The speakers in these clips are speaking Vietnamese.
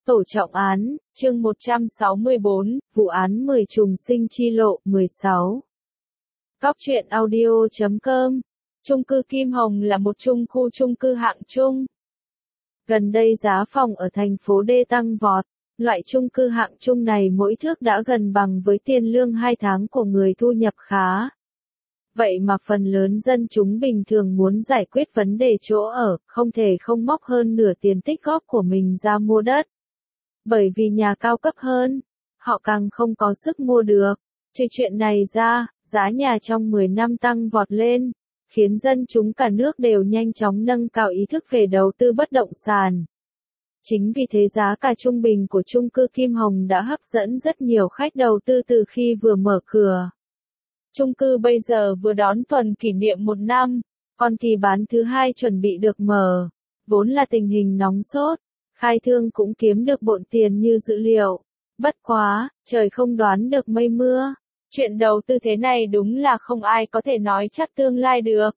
Tổ trọng án, chương 164, vụ án 10 trùng sinh chi lộ, 16. Cóc truyện audio.com. Chung cư Kim Hồng là một chung cư hạng trung. Gần đây giá phòng ở thành phố D tăng vọt. Loại chung cư hạng trung này mỗi thước đã gần bằng với tiền lương 2 tháng của người thu nhập khá. Vậy mà phần lớn dân chúng bình thường muốn giải quyết vấn đề chỗ ở, không thể không móc hơn nửa tiền tích góp của mình ra mua đất. Bởi vì nhà cao cấp hơn, họ càng không có sức mua được. Trừ chuyện này ra, giá nhà trong 10 năm tăng vọt lên, khiến dân chúng cả nước đều nhanh chóng nâng cao ý thức về đầu tư bất động sản. Chính vì thế giá cả trung bình của chung cư Kim Hồng đã hấp dẫn rất nhiều khách đầu tư từ khi vừa mở cửa. Chung cư bây giờ vừa đón tuần kỷ niệm 1 năm, còn kỳ bán thứ 2 chuẩn bị được mở. Vốn là tình hình nóng sốt, khai thương cũng kiếm được bộn tiền như dự liệu. Bất quá, trời không đoán được mây mưa. Chuyện đầu tư thế này đúng là không ai có thể nói chắc tương lai được.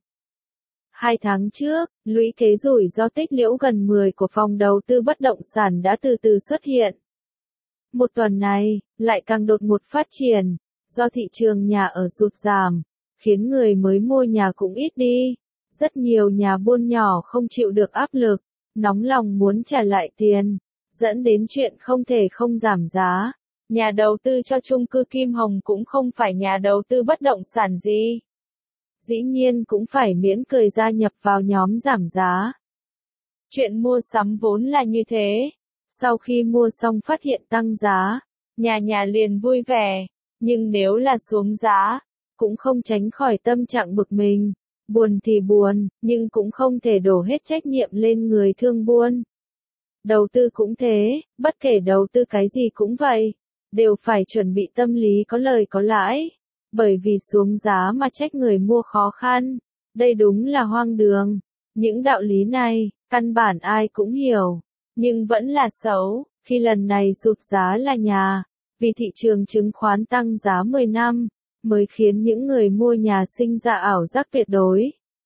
2 tháng trước, lũy kế rủi ro tích lũy gần 10 của phòng đầu tư bất động sản đã từ từ xuất hiện. Một tuần này, lại càng đột ngột phát triển, do thị trường nhà ở sụt giảm, khiến người mới mua nhà cũng ít đi. Rất nhiều nhà buôn nhỏ không chịu được áp lực, nóng lòng muốn trả lại tiền, dẫn đến chuyện không thể không giảm giá. Nhà đầu tư cho chung cư Kim Hồng cũng không phải nhà đầu tư bất động sản gì. Dĩ nhiên cũng phải miễn cười gia nhập vào nhóm giảm giá. Chuyện mua sắm vốn là như thế. Sau khi mua xong phát hiện tăng giá, nhà liền vui vẻ. Nhưng nếu là xuống giá, cũng không tránh khỏi tâm trạng bực mình. Buồn thì buồn, nhưng cũng không thể đổ hết trách nhiệm lên người thương buôn. Đầu tư cũng thế, bất kể đầu tư cái gì cũng vậy, đều phải chuẩn bị tâm lý có lời có lãi. Bởi vì xuống giá mà trách người mua khó khăn, đây đúng là hoang đường. Những đạo lý này, căn bản ai cũng hiểu, nhưng vẫn là xấu, khi lần này sụt giá là nhà, vì thị trường chứng khoán tăng giá 10 năm, mới khiến những người mua nhà sinh ra ảo giác tuyệt đối.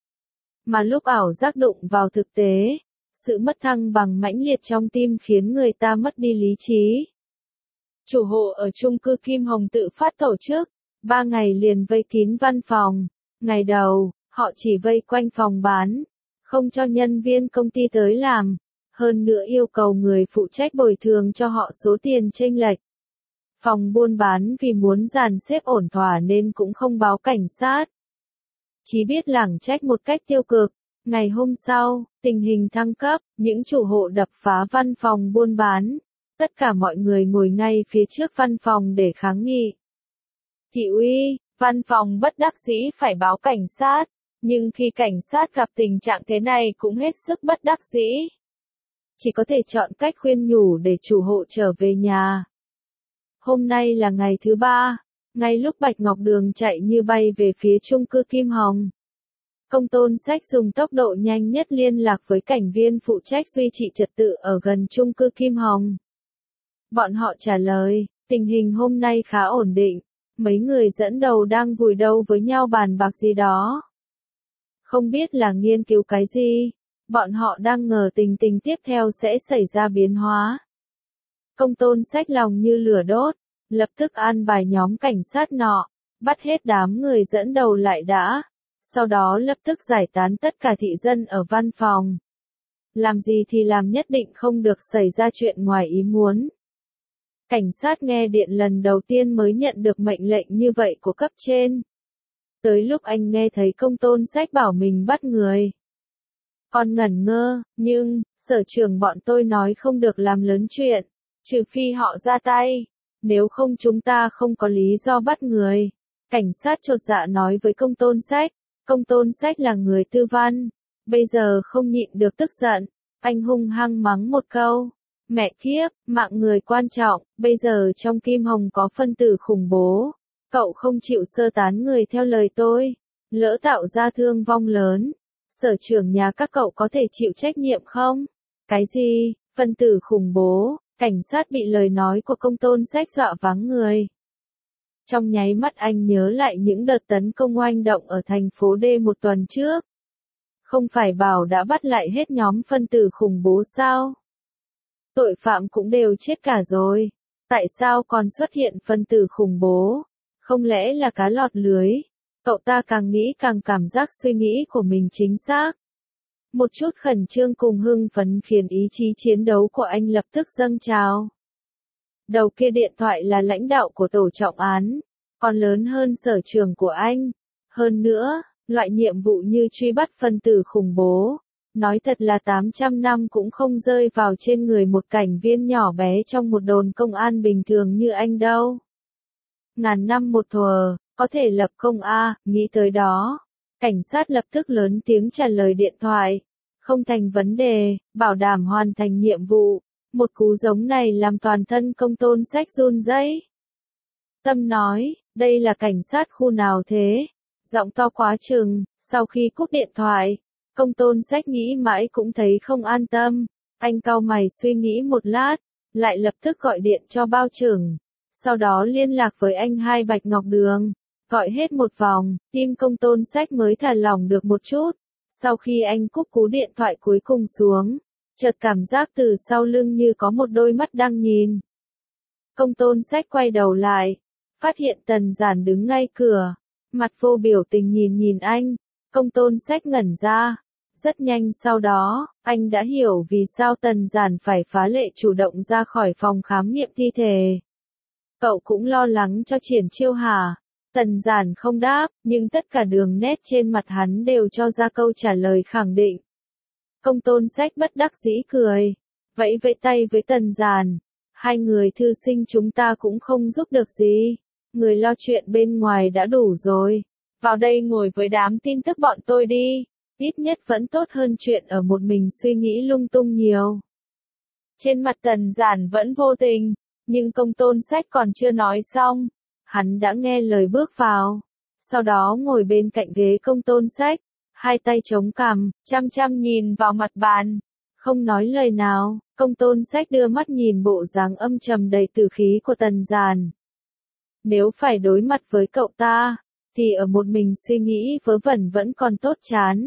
Mà lúc ảo giác đụng vào thực tế, sự mất thăng bằng mãnh liệt trong tim khiến người ta mất đi lý trí. Chủ hộ ở chung cư Kim Hồng tự phát tổ chức 3 ngày liền vây kín văn phòng. Ngày đầu, họ chỉ vây quanh phòng bán, không cho nhân viên công ty tới làm, hơn nữa yêu cầu người phụ trách bồi thường cho họ số tiền chênh lệch. Phòng buôn bán vì muốn dàn xếp ổn thỏa nên cũng không báo cảnh sát, chỉ biết lảng trách một cách tiêu cực. Ngày hôm sau, tình hình thăng cấp, những chủ hộ đập phá văn phòng buôn bán. Tất cả mọi người ngồi ngay phía trước văn phòng để kháng nghị. Thị uy, văn phòng bất đắc dĩ phải báo cảnh sát, nhưng khi cảnh sát gặp tình trạng thế này cũng hết sức bất đắc dĩ. Chỉ có thể chọn cách khuyên nhủ để chủ hộ trở về nhà. Hôm nay là ngày thứ 3, ngay lúc Bạch Ngọc Đường chạy như bay về phía chung cư Kim Hồng. Công tôn sách dùng tốc độ nhanh nhất liên lạc với cảnh viên phụ trách duy trì trật tự ở gần chung cư Kim Hồng. Bọn họ trả lời, tình hình hôm nay khá ổn định, mấy người dẫn đầu đang vùi đầu với nhau bàn bạc gì đó. Không biết là nghiên cứu cái gì, bọn họ đang ngờ tình tiếp theo sẽ xảy ra biến hóa. Công tôn sách lòng như lửa đốt, lập tức an bài nhóm cảnh sát nọ, bắt hết đám người dẫn đầu lại đã. Sau đó lập tức giải tán tất cả thị dân ở văn phòng. Làm gì thì làm, nhất định không được xảy ra chuyện ngoài ý muốn. Cảnh sát nghe điện lần đầu tiên mới nhận được mệnh lệnh như vậy của cấp trên. Tới lúc anh nghe thấy công tôn sách bảo mình bắt người, còn ngẩn ngơ, nhưng, sở trưởng bọn tôi nói không được làm lớn chuyện, trừ phi họ ra tay, nếu không chúng ta không có lý do bắt người. Cảnh sát chột dạ nói với công tôn sách. Công tôn sách là người tư văn, bây giờ không nhịn được tức giận, anh hung hăng mắng một câu. Mẹ kiếp, mạng người quan trọng, bây giờ trong Kim Hồng có phân tử khủng bố. Cậu không chịu sơ tán người theo lời tôi, lỡ tạo ra thương vong lớn. Sở trưởng nhà các cậu có thể chịu trách nhiệm không? Cái gì, phân tử khủng bố? Cảnh sát bị lời nói của công tôn sách dọa váng người. Trong nháy mắt anh nhớ lại những đợt tấn công oanh động ở thành phố D một tuần trước. Không phải bảo đã bắt lại hết nhóm phân tử khủng bố sao? Tội phạm cũng đều chết cả rồi. Tại sao còn xuất hiện phân tử khủng bố? Không lẽ là cá lọt lưới? Cậu ta càng nghĩ càng cảm giác suy nghĩ của mình chính xác. Một chút khẩn trương cùng hưng phấn khiến ý chí chiến đấu của anh lập tức dâng trào. Đầu kia điện thoại là lãnh đạo của tổ trọng án, còn lớn hơn sở trường của anh. Hơn nữa, loại nhiệm vụ như truy bắt phân tử khủng bố, nói thật là 800 năm cũng không rơi vào trên người một cảnh viên nhỏ bé trong một đồn công an bình thường như anh đâu. Ngàn năm một thuở, có thể lập công a, nghĩ tới đó. Cảnh sát lập tức lớn tiếng trả lời điện thoại. Không thành vấn đề, bảo đảm hoàn thành nhiệm vụ. Một cú giống này làm toàn thân Công Tôn Sách run rẩy. Tâm nói, đây là cảnh sát khu nào thế? Giọng to quá chừng, sau khi cúp điện thoại, Công Tôn Sách nghĩ mãi cũng thấy không an tâm. Anh cau mày suy nghĩ một lát, lại lập tức gọi điện cho bao trưởng. Sau đó liên lạc với anh Hai Bạch Ngọc Đường. Gọi hết một vòng, tim Công Tôn Sách mới thả lỏng được một chút. Sau khi anh cúp cú điện thoại cuối cùng xuống, chợt cảm giác từ sau lưng như có một đôi mắt đang nhìn. Công Tôn Sách quay đầu lại, phát hiện Tần Giản đứng ngay cửa, mặt vô biểu tình nhìn anh. Công Tôn Sách ngẩn ra. Rất nhanh sau đó, anh đã hiểu vì sao Tần Giản phải phá lệ chủ động ra khỏi phòng khám nghiệm thi thể. Cậu cũng lo lắng cho Triển Chiêu hả? Tần Giản không đáp, nhưng tất cả đường nét trên mặt hắn đều cho ra câu trả lời khẳng định. Công Tôn Sách bất đắc dĩ cười, vẫy vẫy tay với Tần Giản. Hai người thư sinh chúng ta cũng không giúp được gì. Người lo chuyện bên ngoài đã đủ rồi. Vào đây ngồi với đám tin tức bọn tôi đi. Ít nhất vẫn tốt hơn chuyện ở một mình suy nghĩ lung tung nhiều. Trên mặt Tần Giản vẫn vô tình, nhưng Công Tôn Sách còn chưa nói xong. Hắn đã nghe lời bước vào. Sau đó ngồi bên cạnh ghế Công Tôn Sách, hai tay chống cằm, chăm chăm nhìn vào mặt bàn. Không nói lời nào, Công Tôn Sách đưa mắt nhìn bộ dáng âm trầm đầy tử khí của Tần Giản. Nếu phải đối mặt với cậu ta, thì ở một mình suy nghĩ vớ vẩn vẫn còn tốt chán.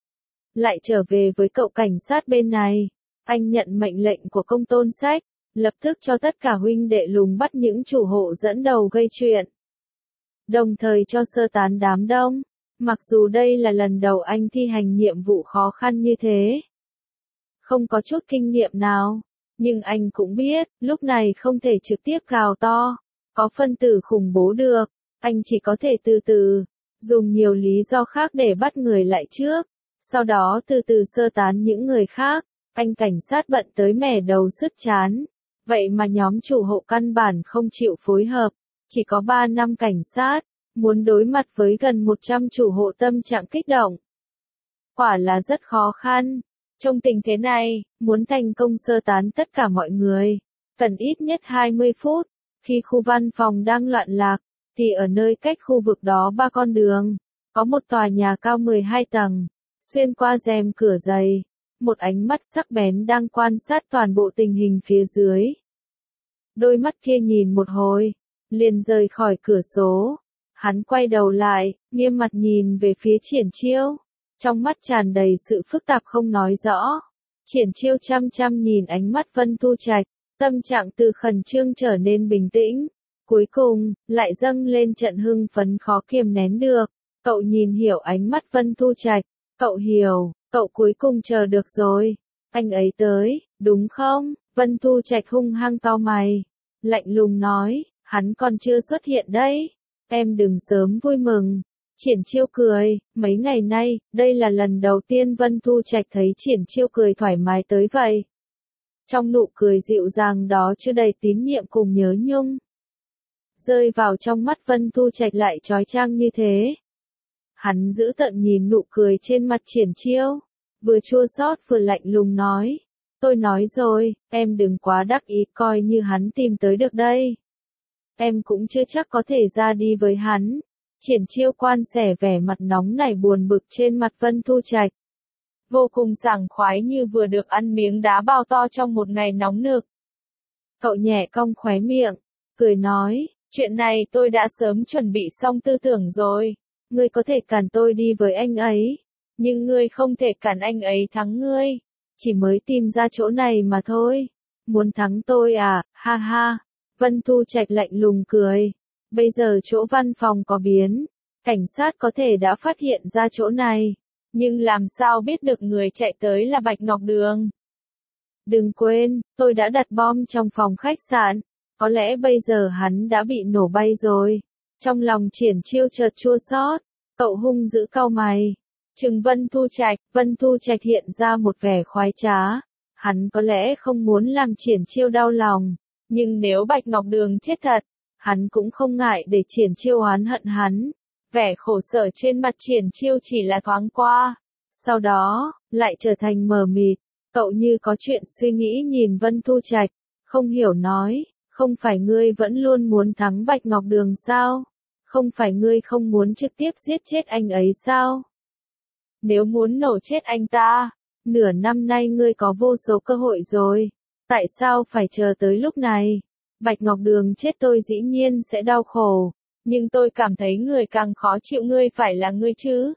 Lại trở về với cậu cảnh sát bên này, anh nhận mệnh lệnh của Công Tôn Sách, lập tức cho tất cả huynh đệ lùng bắt những chủ hộ dẫn đầu gây chuyện. Đồng thời cho sơ tán đám đông, mặc dù đây là lần đầu anh thi hành nhiệm vụ khó khăn như thế. Không có chút kinh nghiệm nào, nhưng anh cũng biết, lúc này không thể trực tiếp gào to, có phân tử khủng bố được, anh chỉ có thể từ từ, dùng nhiều lý do khác để bắt người lại trước, sau đó từ từ sơ tán những người khác. Anh cảnh sát bận tới mẻ đầu sứt chán. Vậy mà nhóm chủ hộ căn bản không chịu phối hợp, chỉ có 3 năm cảnh sát, muốn đối mặt với gần 100 chủ hộ tâm trạng kích động. Quả là rất khó khăn. Trong tình thế này, muốn thành công sơ tán tất cả mọi người, cần ít nhất 20 phút. Khi khu văn phòng đang loạn lạc, thì ở nơi cách khu vực đó 3 con đường, có một tòa nhà cao 12 tầng, xuyên qua rèm cửa dày. Một ánh mắt sắc bén đang quan sát toàn bộ tình hình phía dưới. Đôi mắt kia nhìn một hồi, liền rời khỏi cửa sổ. Hắn quay đầu lại, nghiêm mặt nhìn về phía Triển Chiêu. Trong mắt tràn đầy sự phức tạp không nói rõ. Triển Chiêu chăm chăm nhìn ánh mắt Vân Thu Trạch, tâm trạng từ khẩn trương trở nên bình tĩnh. Cuối cùng, lại dâng lên trận hưng phấn khó kiềm nén được. Cậu nhìn hiểu ánh mắt Vân Thu Trạch, cậu hiểu. Cậu cuối cùng chờ được rồi. Anh ấy tới, đúng không? Vân Thu Trạch hung hăng cau mày. Lạnh lùng nói, hắn còn chưa xuất hiện đấy. Em đừng sớm vui mừng. Triển Chiêu cười, mấy ngày nay, đây là lần đầu tiên Vân Thu Trạch thấy Triển Chiêu cười thoải mái tới vậy. Trong nụ cười dịu dàng đó chứa đầy tín nhiệm cùng nhớ nhung. Rơi vào trong mắt Vân Thu Trạch lại chói chang như thế. Hắn giữ tận nhìn nụ cười trên mặt Triển Chiêu, vừa chua xót vừa lạnh lùng nói. Tôi nói rồi, em đừng quá đắc ý coi như hắn tìm tới được đây. Em cũng chưa chắc có thể ra đi với hắn. Triển Chiêu quan sẻ vẻ mặt nóng nảy buồn bực trên mặt Vân Thu Trạch. Vô cùng sảng khoái như vừa được ăn miếng đá bao to trong một ngày nóng nực. Cậu nhẹ cong khóe miệng, cười nói, chuyện này tôi đã sớm chuẩn bị xong tư tưởng rồi. Ngươi có thể cản tôi đi với anh ấy, nhưng ngươi không thể cản anh ấy thắng ngươi. Chỉ mới tìm ra chỗ này mà thôi. Muốn thắng tôi à, ha ha. Vân Thu Trạch lạnh lùng cười. Bây giờ chỗ văn phòng có biến. Cảnh sát có thể đã phát hiện ra chỗ này. Nhưng làm sao biết được người chạy tới là Bạch Ngọc Đường? Đừng quên, tôi đã đặt bom trong phòng khách sạn. Có lẽ bây giờ hắn đã bị nổ bay rồi. Trong lòng Triển Chiêu chợt chua xót, cậu hung dữ cau mày. Trừng Vân Thu Trạch hiện ra một vẻ khoái trá. Hắn có lẽ không muốn làm Triển Chiêu đau lòng, nhưng nếu Bạch Ngọc Đường chết thật, hắn cũng không ngại để Triển Chiêu oán hận hắn. Vẻ khổ sở trên mặt Triển Chiêu chỉ là thoáng qua, sau đó, lại trở thành mờ mịt. Cậu như có chuyện suy nghĩ nhìn Vân Thu Trạch, không hiểu nói, không phải ngươi vẫn luôn muốn thắng Bạch Ngọc Đường sao? Không phải ngươi không muốn trực tiếp giết chết anh ấy sao? Nếu muốn nổ chết anh ta, nửa năm nay ngươi có vô số cơ hội rồi, tại sao phải chờ tới lúc này? Bạch Ngọc Đường chết tôi dĩ nhiên sẽ đau khổ, nhưng tôi cảm thấy người càng khó chịu ngươi phải là ngươi chứ.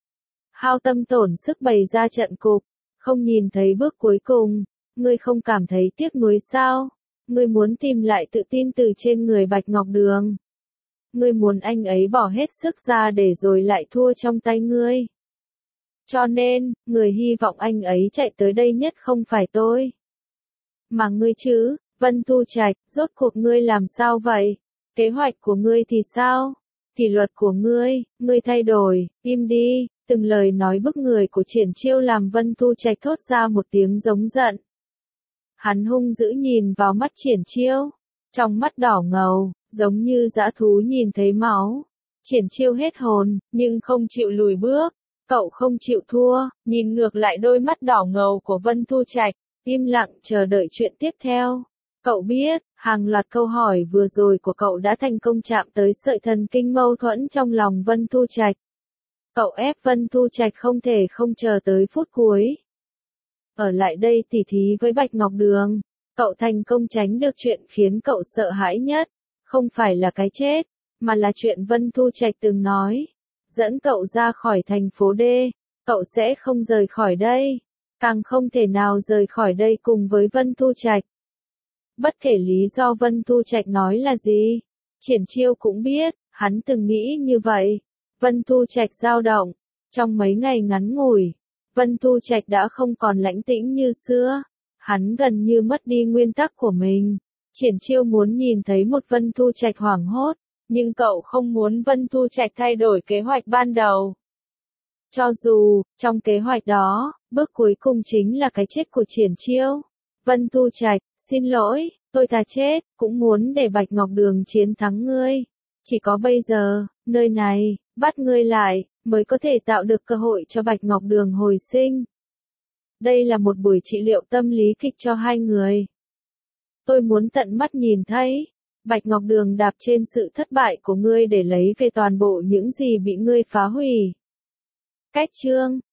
Hao tâm tổn sức bày ra trận cục, không nhìn thấy bước cuối cùng, ngươi không cảm thấy tiếc nuối sao? Ngươi muốn tìm lại tự tin từ trên người Bạch Ngọc Đường. Ngươi muốn anh ấy bỏ hết sức ra để rồi lại thua trong tay ngươi. Cho nên, người hy vọng anh ấy chạy tới đây nhất không phải tôi, mà ngươi chứ. Vân Thu Trạch, rốt cuộc ngươi làm sao vậy? Kế hoạch của ngươi thì sao? Kỷ luật của ngươi thay đổi, im đi. Từng lời nói bức người của Triển Chiêu làm Vân Thu Trạch thốt ra một tiếng giống giận. Hắn hung dữ nhìn vào mắt Triển Chiêu, trong mắt đỏ ngầu, giống như dã thú nhìn thấy máu. Triển Chiêu hết hồn, nhưng không chịu lùi bước. Cậu không chịu thua, nhìn ngược lại đôi mắt đỏ ngầu của Vân Thu Trạch, im lặng chờ đợi chuyện tiếp theo. Cậu biết, hàng loạt câu hỏi vừa rồi của cậu đã thành công chạm tới sợi thần kinh mâu thuẫn trong lòng Vân Thu Trạch. Cậu ép Vân Thu Trạch không thể không chờ tới phút cuối. Ở lại đây tỉ thí với Bạch Ngọc Đường, cậu thành công tránh được chuyện khiến cậu sợ hãi nhất, không phải là cái chết, mà là chuyện Vân Thu Trạch từng nói. Dẫn cậu ra khỏi thành phố D, cậu sẽ không rời khỏi đây, càng không thể nào rời khỏi đây cùng với Vân Thu Trạch. Bất kể lý do Vân Thu Trạch nói là gì, Triển Chiêu cũng biết, hắn từng nghĩ như vậy. Vân Thu Trạch dao động, trong mấy ngày ngắn ngủi, Vân Thu Trạch đã không còn lãnh tĩnh như xưa, hắn gần như mất đi nguyên tắc của mình. Triển Chiêu muốn nhìn thấy một Vân Thu Trạch hoảng hốt, nhưng cậu không muốn Vân Thu Trạch thay đổi kế hoạch ban đầu. Cho dù, trong kế hoạch đó, bước cuối cùng chính là cái chết của Triển Chiêu. Vân Thu Trạch, xin lỗi, tôi thà chết, cũng muốn để Bạch Ngọc Đường chiến thắng ngươi. Chỉ có bây giờ, nơi này, bắt ngươi lại, mới có thể tạo được cơ hội cho Bạch Ngọc Đường hồi sinh. Đây là một buổi trị liệu tâm lý kịch cho hai người. Tôi muốn tận mắt nhìn thấy Bạch Ngọc Đường đạp trên sự thất bại của ngươi để lấy về toàn bộ những gì bị ngươi phá hủy. Cách chương